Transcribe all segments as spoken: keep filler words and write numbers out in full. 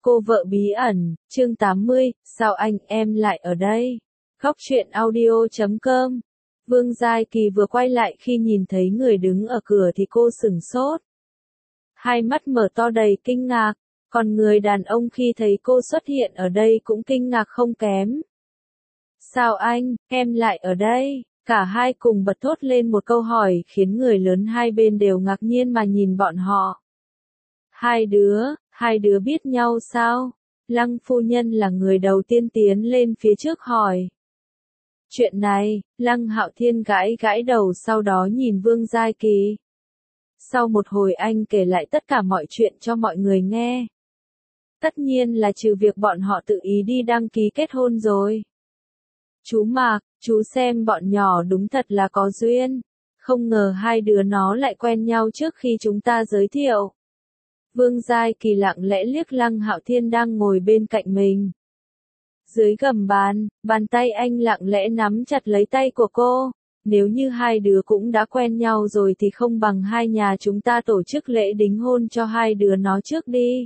Cô vợ bí ẩn, chương tám mươi, sao anh em lại ở đây? Góc truyện audio chấm com. Vương Giai Kỳ vừa quay lại khi nhìn thấy người đứng ở cửa thì cô sửng sốt. Hai mắt mở to đầy kinh ngạc, còn người đàn ông khi thấy cô xuất hiện ở đây cũng kinh ngạc không kém. Sao anh, em lại ở đây? Cả hai cùng bật thốt lên một câu hỏi khiến người lớn hai bên đều ngạc nhiên mà nhìn bọn họ. Hai đứa, hai đứa biết nhau sao? Lăng phu nhân là người đầu tiên tiến lên phía trước hỏi. Chuyện này, Lăng Hạo Thiên gãi gãi đầu sau đó nhìn Vương Giai Kỳ. Sau một hồi anh kể lại tất cả mọi chuyện cho mọi người nghe. Tất nhiên là trừ việc bọn họ tự ý đi đăng ký kết hôn rồi. Chú Mạc, chú xem bọn nhỏ đúng thật là có duyên. Không ngờ hai đứa nó lại quen nhau trước khi chúng ta giới thiệu. Vương Giai Kỳ lặng lẽ liếc Lăng Hạo Thiên đang ngồi bên cạnh mình. Dưới gầm bàn, bàn tay anh lặng lẽ nắm chặt lấy tay của cô. Nếu như hai đứa cũng đã quen nhau rồi thì không bằng hai nhà chúng ta tổ chức lễ đính hôn cho hai đứa nó trước đi.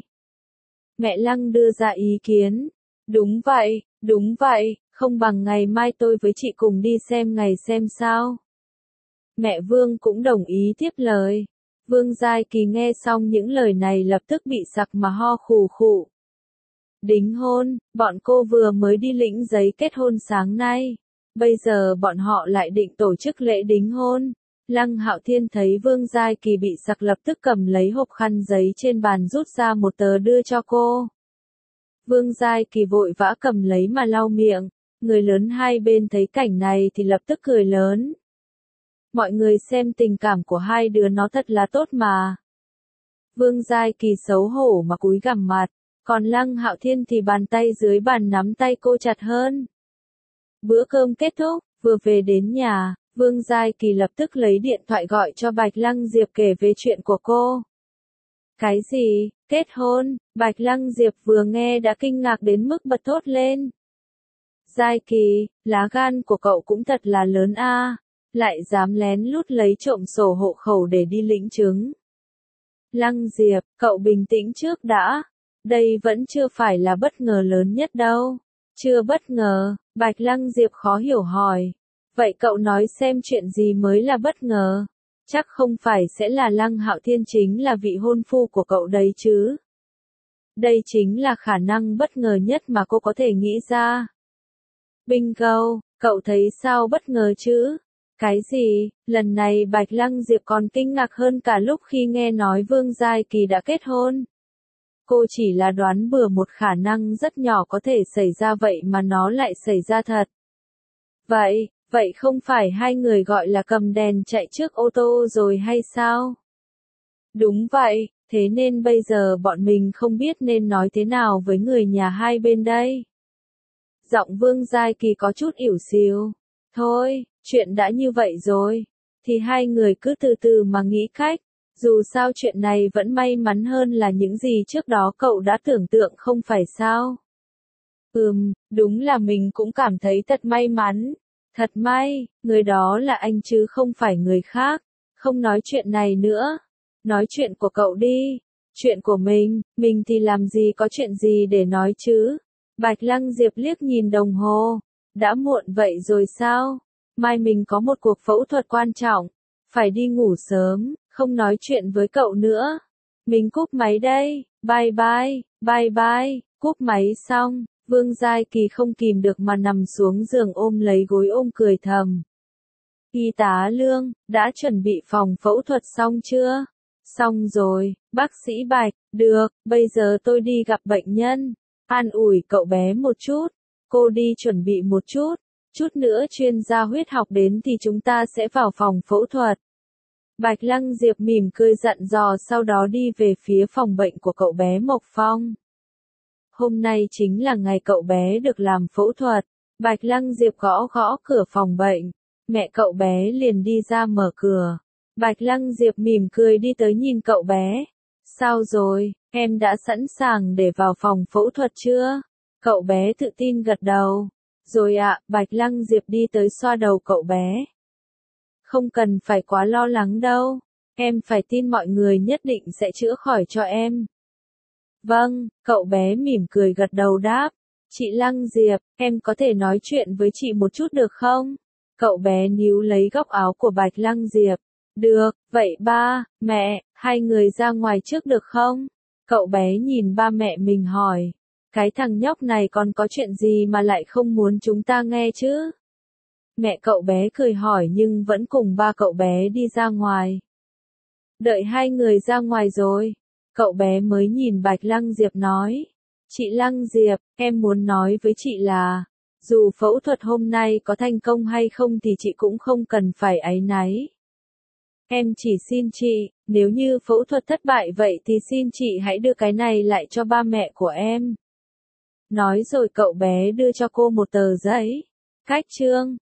Mẹ Lăng đưa ra ý kiến. Đúng vậy, đúng vậy, không bằng ngày mai tôi với chị cùng đi xem ngày xem sao. Mẹ Vương cũng đồng ý tiếp lời. Vương Giai Kỳ nghe xong những lời này lập tức bị sặc mà ho khù khụ. Đính hôn, bọn cô vừa mới đi lĩnh giấy kết hôn sáng nay. Bây giờ bọn họ lại định tổ chức lễ đính hôn. Lăng Hạo Thiên thấy Vương Giai Kỳ bị sặc lập tức cầm lấy hộp khăn giấy trên bàn rút ra một tờ đưa cho cô. Vương Giai Kỳ vội vã cầm lấy mà lau miệng. Người lớn hai bên thấy cảnh này thì lập tức cười lớn. Mọi người xem tình cảm của hai đứa nó thật là tốt mà. Vương Giai Kỳ xấu hổ mà cúi gằm mặt, còn Lăng Hạo Thiên thì bàn tay dưới bàn nắm tay cô chặt hơn. Bữa cơm kết thúc, vừa về đến nhà, Vương Giai Kỳ lập tức lấy điện thoại gọi cho Bạch Lăng Diệp kể về chuyện của cô. Cái gì, kết hôn? Bạch Lăng Diệp vừa nghe đã kinh ngạc đến mức bật thốt lên. Giai Kỳ, lá gan của cậu cũng thật là lớn a. Lại dám lén lút lấy trộm sổ hộ khẩu để đi lĩnh chứng. Lăng Diệp, cậu bình tĩnh trước đã. Đây vẫn chưa phải là bất ngờ lớn nhất đâu. Chưa bất ngờ, Bạch Lăng Diệp khó hiểu hỏi. Vậy cậu nói xem chuyện gì mới là bất ngờ? Chắc không phải sẽ là Lăng Hạo Thiên chính là vị hôn phu của cậu đấy chứ. Đây chính là khả năng bất ngờ nhất mà cô có thể nghĩ ra. Bingo, cậu thấy sao bất ngờ chứ? Cái gì, lần này Bạch Lăng Diệp còn kinh ngạc hơn cả lúc khi nghe nói Vương Giai Kỳ đã kết hôn. Cô chỉ là đoán bừa một khả năng rất nhỏ có thể xảy ra vậy mà nó lại xảy ra thật. Vậy, vậy không phải hai người gọi là cầm đèn chạy trước ô tô rồi hay sao? Đúng vậy, thế nên bây giờ bọn mình không biết nên nói thế nào với người nhà hai bên đây. Giọng Vương Giai Kỳ có chút ỉu xìu. Thôi, chuyện đã như vậy rồi, thì hai người cứ từ từ mà nghĩ cách, dù sao chuyện này vẫn may mắn hơn là những gì trước đó cậu đã tưởng tượng không phải sao? Ừm, đúng là mình cũng cảm thấy thật may mắn, thật may, người đó là anh chứ không phải người khác, không nói chuyện này nữa, nói chuyện của cậu đi, chuyện của mình, mình thì làm gì có chuyện gì để nói chứ? Bạch Lăng Diệp liếc nhìn đồng hồ, đã muộn vậy rồi sao? Mai mình có một cuộc phẫu thuật quan trọng, phải đi ngủ sớm, không nói chuyện với cậu nữa. Mình cúp máy đây, bye bye, bye bye, cúp máy xong, Vương Giai Kỳ không kìm được mà nằm xuống giường ôm lấy gối ôm cười thầm. Y tá Lương, đã chuẩn bị phòng phẫu thuật xong chưa? Xong rồi, bác sĩ Bạch, được, bây giờ tôi đi gặp bệnh nhân, an ủi cậu bé một chút, cô đi chuẩn bị một chút. Chút nữa chuyên gia huyết học đến thì chúng ta sẽ vào phòng phẫu thuật. Bạch Lăng Diệp mỉm cười dặn dò sau đó đi về phía phòng bệnh của cậu bé Mộc Phong. Hôm nay chính là ngày cậu bé được làm phẫu thuật. Bạch Lăng Diệp gõ gõ cửa phòng bệnh. Mẹ cậu bé liền đi ra mở cửa. Bạch Lăng Diệp mỉm cười đi tới nhìn cậu bé. Sao rồi, em đã sẵn sàng để vào phòng phẫu thuật chưa? Cậu bé tự tin gật đầu. Rồi ạ, à, Bạch Lăng Diệp đi tới xoa đầu cậu bé. Không cần phải quá lo lắng đâu, em phải tin mọi người nhất định sẽ chữa khỏi cho em. Vâng, cậu bé mỉm cười gật đầu đáp. Chị Lăng Diệp, em có thể nói chuyện với chị một chút được không? Cậu bé níu lấy góc áo của Bạch Lăng Diệp. Được, vậy ba, mẹ, hai người ra ngoài trước được không? Cậu bé nhìn ba mẹ mình hỏi. Cái thằng nhóc này còn có chuyện gì mà lại không muốn chúng ta nghe chứ? Mẹ cậu bé cười hỏi nhưng vẫn cùng ba cậu bé đi ra ngoài. Đợi hai người ra ngoài rồi, cậu bé mới nhìn Bạch Lăng Diệp nói. Chị Lăng Diệp, em muốn nói với chị là, dù phẫu thuật hôm nay có thành công hay không thì chị cũng không cần phải áy náy. Em chỉ xin chị, nếu như phẫu thuật thất bại vậy thì xin chị hãy đưa cái này lại cho ba mẹ của em. Nói rồi cậu bé đưa cho cô một tờ giấy. Cách chương